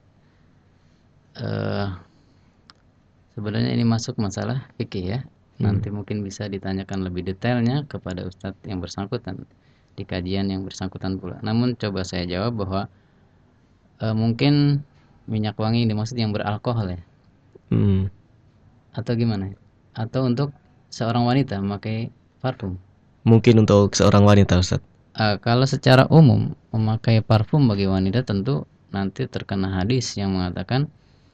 Uh, sebenarnya ini masuk masalah fikih ya. Nanti hmm. mungkin bisa ditanyakan lebih detailnya kepada Ustadz yang bersangkutan di kajian yang bersangkutan pula. Namun coba saya jawab bahwa e, mungkin minyak wangi yang dimaksud yang beralkohol ya, hmm. atau gimana? Atau untuk seorang wanita memakai parfum? Mungkin untuk seorang wanita, Ustadz. E, kalau secara umum memakai parfum bagi wanita tentu nanti terkena hadis yang mengatakan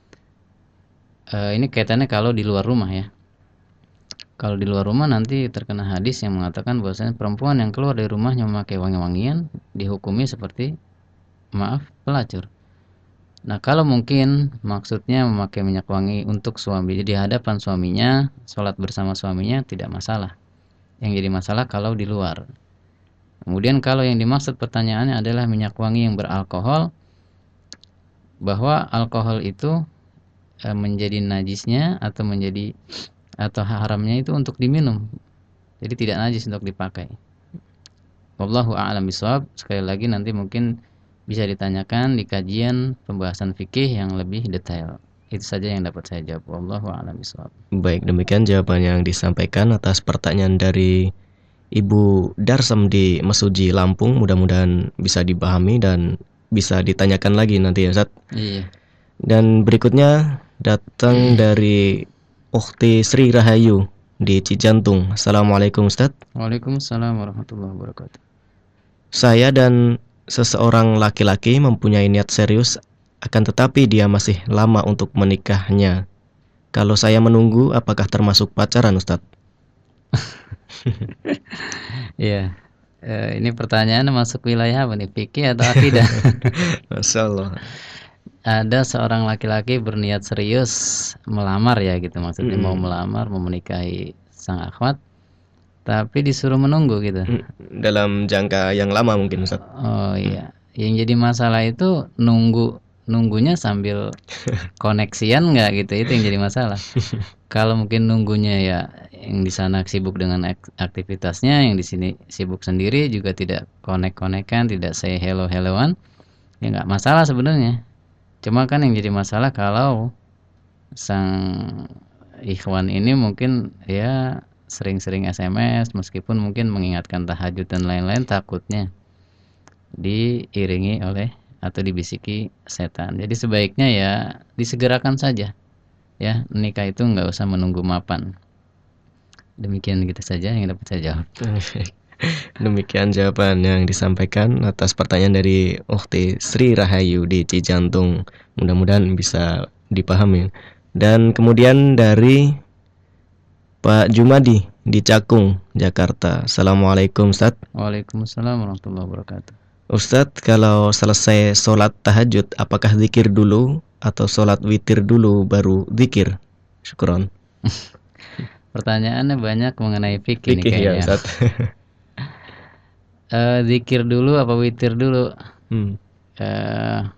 e, ini kaitannya kalau di luar rumah ya. Kalau di luar rumah nanti terkena hadis yang mengatakan bahwasanya perempuan yang keluar dari rumahnya memakai wangi-wangian dihukumi seperti, maaf, pelacur. Nah, kalau mungkin maksudnya memakai minyak wangi untuk suami, jadi di hadapan suaminya, sholat bersama suaminya tidak masalah. Yang jadi masalah kalau di luar. Kemudian kalau yang dimaksud pertanyaannya adalah minyak wangi yang beralkohol, bahwa alkohol itu e, menjadi najisnya atau menjadi atau haramnya itu untuk diminum. Jadi tidak najis untuk dipakai. Wallahu a'lam bishawab. Sekali lagi nanti mungkin bisa ditanyakan di kajian pembahasan fikih yang lebih detail. Itu saja yang dapat saya jawab. Wallahu a'lam bishawab. Baik, demikian jawaban yang disampaikan atas pertanyaan dari Ibu Darsem di Mesuji, Lampung. Mudah-mudahan bisa dipahami dan bisa ditanyakan lagi nanti ya, Ustaz. Iya. Dan berikutnya datang dari Ukhti Sri Rahayu di Cijantung. Assalamualaikum, Ustaz. Waalaikumsalam warahmatullahi wabarakatuh. Saya dan seseorang laki-laki mempunyai niat serius, akan tetapi dia masih lama untuk menikahnya. Kalau saya menunggu, apakah termasuk pacaran, Ustaz? Iya. E, ini pertanyaan masuk wilayah apa nih? Fikih atau akidah? Masya Allah. Ada seorang laki-laki berniat serius melamar ya gitu, maksudnya hmm. mau melamar, mau menikahi sang akhwat, tapi disuruh menunggu gitu. Dalam jangka yang lama mungkin, Ustaz. Oh iya. Yang jadi masalah itu nunggu nunggunya sambil koneksian nggak gitu, itu yang jadi masalah. Kalau mungkin nunggunya ya yang di sana sibuk dengan aktivitasnya, yang di sini sibuk sendiri juga tidak konek-konekan, tidak say hello-helloan, ya nggak masalah sebenarnya. Cuma kan yang jadi masalah kalau sang ikhwan ini mungkin ya sering-sering S M S, meskipun mungkin mengingatkan tahajud dan lain-lain, takutnya diiringi oleh atau dibisiki setan. Jadi sebaiknya ya disegerakan saja. Ya, nikah itu nggak usah menunggu mapan. Demikian kita saja yang dapat saya jawab. Demikian jawaban yang disampaikan atas pertanyaan dari Ukhti Sri Rahayu di Cijantung. Mudah-mudahan bisa dipahami. Dan kemudian dari Pak Jumadi di Cakung, Jakarta. Assalamualaikum, Ustaz. Waalaikumsalam warahmatullahi wabarakatuh. Ustaz, kalau selesai sholat tahajud, apakah zikir dulu atau sholat witir dulu baru zikir? Syukron. Pertanyaannya banyak mengenai fikih nih kayaknya. Ya, Ustaz. uh, zikir dulu apa witir dulu? Hmm. Uh,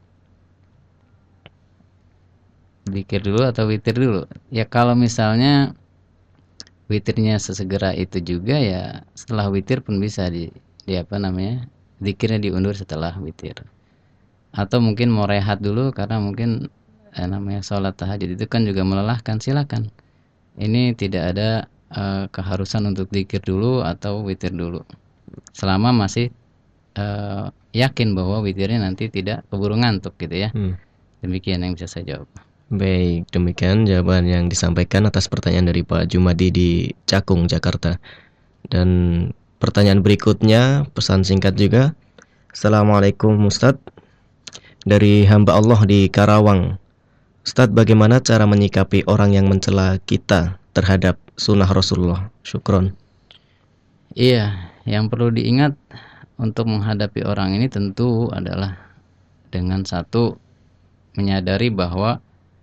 zikir dulu atau witir dulu? Ya kalau misalnya witirnya sesegera itu juga, ya setelah witir pun bisa di, di apa namanya? Zikirnya diundur setelah witir. Atau mungkin mau rehat dulu karena mungkin eh, namanya sholat tahajud itu kan juga melelahkan, silakan. Ini tidak ada eh, keharusan untuk zikir dulu atau witir dulu. Selama masih eh, yakin bahwa witirnya nanti tidak keburu ngantuk gitu ya. Hmm. Demikian yang bisa saya jawab. Baik, demikian jawaban yang disampaikan atas pertanyaan dari Pak Jumadi di Cakung, Jakarta. Dan pertanyaan berikutnya, pesan singkat juga. Assalamualaikum Ustadz. Dari hamba Allah di Karawang. Ustadz, bagaimana cara menyikapi orang yang mencela kita terhadap sunnah Rasulullah? Syukron. Iya, yang perlu diingat untuk menghadapi orang ini tentu adalah dengan satu, menyadari bahwa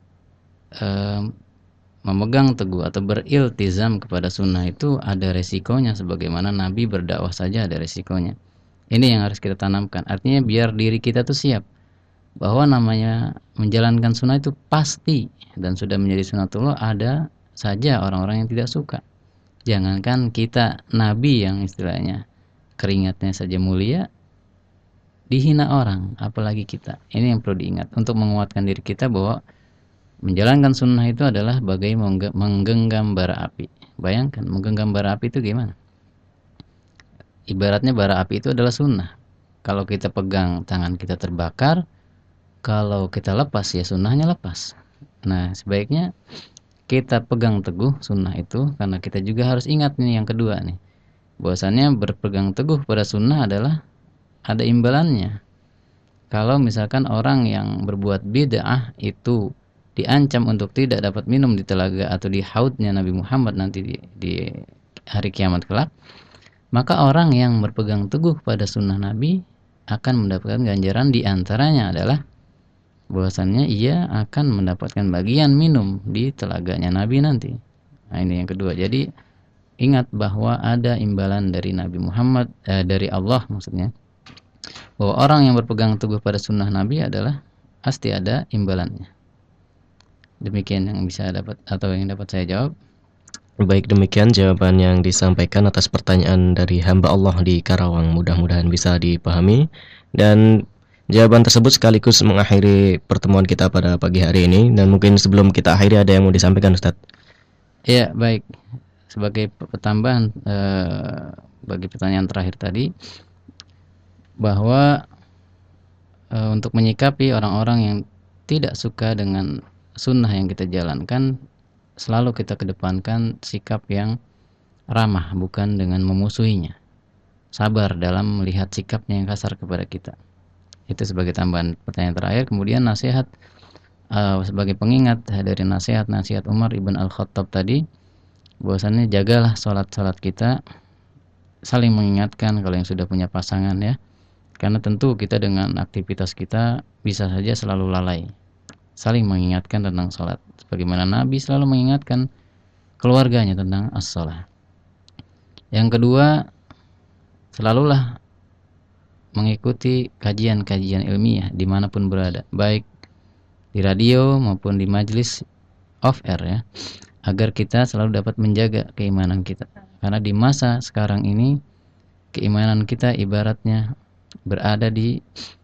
eh, memegang teguh atau beriltizam kepada sunnah itu ada resikonya, sebagaimana Nabi berdakwah saja ada resikonya. Ini yang harus kita tanamkan. Artinya biar diri kita tuh siap bahwa namanya menjalankan sunnah itu pasti dan sudah menjadi sunnatullah, ada saja orang-orang yang tidak suka. Jangankan kita Nabi yang istilahnya keringatnya saja mulia, dihina orang, apalagi kita. Ini yang perlu diingat untuk menguatkan diri kita bahwa menjalankan sunnah itu adalah bagai menggenggam bara api. Bayangkan, menggenggam bara api itu gimana? Ibaratnya bara api itu adalah sunnah. Kalau kita pegang, tangan kita terbakar. Kalau kita lepas, ya sunnahnya lepas. Nah, sebaiknya kita pegang teguh sunnah itu, karena kita juga harus ingat nih yang kedua nih, bahwasannya berpegang teguh pada sunnah adalah ada imbalannya. Kalau misalkan orang yang berbuat bid'ah itu diancam untuk tidak dapat minum di telaga atau di haudnya Nabi Muhammad nanti di, di hari kiamat kelak, maka orang yang berpegang teguh pada sunnah Nabi akan mendapatkan ganjaran. Di antaranya adalah bahwasannya ia akan mendapatkan bagian minum di telaganya Nabi nanti. Nah, ini yang kedua. Jadi ingat bahwa ada imbalan dari Nabi Muhammad, eh, dari Allah maksudnya, bahwa orang yang berpegang teguh pada sunnah Nabi adalah pasti ada imbalannya. Demikian yang bisa dapat atau yang dapat saya jawab. Baik, demikian jawaban yang disampaikan atas pertanyaan dari hamba Allah di Karawang. Mudah-mudahan bisa dipahami. Dan jawaban tersebut sekaligus mengakhiri pertemuan kita pada pagi hari ini. Dan mungkin sebelum kita akhiri ada yang mau disampaikan, Ustaz? Iya, baik. Sebagai tambahan eh, bagi pertanyaan terakhir tadi, bahwa eh, untuk menyikapi orang-orang yang tidak suka dengan sunnah yang kita jalankan, selalu kita kedepankan sikap yang ramah, bukan dengan memusuhinya. Sabar dalam melihat sikapnya yang kasar kepada kita. Itu sebagai tambahan pertanyaan terakhir. Kemudian nasihat uh, sebagai pengingat dari nasihat-nasihat Umar ibn Al-Khattab tadi, bahwasannya jagalah salat-salat kita, saling mengingatkan kalau yang sudah punya pasangan ya. Karena tentu kita dengan aktivitas kita bisa saja selalu lalai. Saling mengingatkan tentang salat, sebagaimana Nabi selalu mengingatkan keluarganya tentang as-salat. Yang kedua, selalulah mengikuti kajian-kajian ilmiah dimanapun berada, baik di radio maupun di majelis off air ya, agar kita selalu dapat menjaga keimanan kita. Karena di masa sekarang ini keimanan kita ibaratnya berada di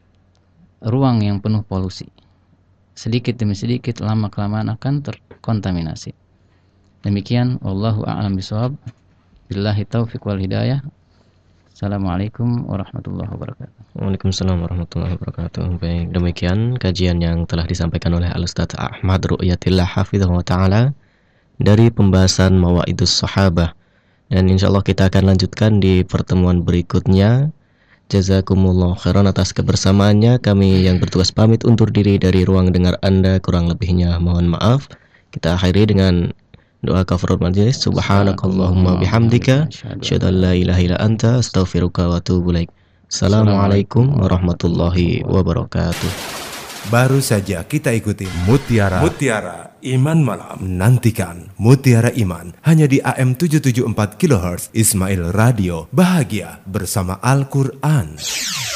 ruang yang penuh polusi. Sedikit demi sedikit, lama-kelamaan akan terkontaminasi. Demikian, wallahu a'lam bishawab. Billahi taufiq wal hidayah. Assalamualaikum warahmatullahi wabarakatuh. Waalaikumsalam warahmatullahi wabarakatuh. Baik, demikian kajian yang telah disampaikan oleh Al-Ustaz Ahmad Ru'yatillah hafizahullah ta'ala dari pembahasan Mawaidus Sahabah. Dan insyaallah kita akan lanjutkan di pertemuan berikutnya. Jazakumullah khairan atas kebersamaannya. Kami yang bertugas pamit undur diri dari ruang dengar Anda, kurang lebihnya mohon maaf. Kita akhiri dengan doa kafaratul majelis. Subhanakallahumma bihamdika asyhadu an la ilaha illa anta astaghfiruka wa atubu ilaik. Assalamualaikum warahmatullahi wabarakatuh. Baru saja kita ikuti Mutiara Mutiara Iman Malam. Nantikan Mutiara Iman hanya di A M tujuh tujuh empat kilohertz Ismail Radio. Bahagia bersama Al-Quran.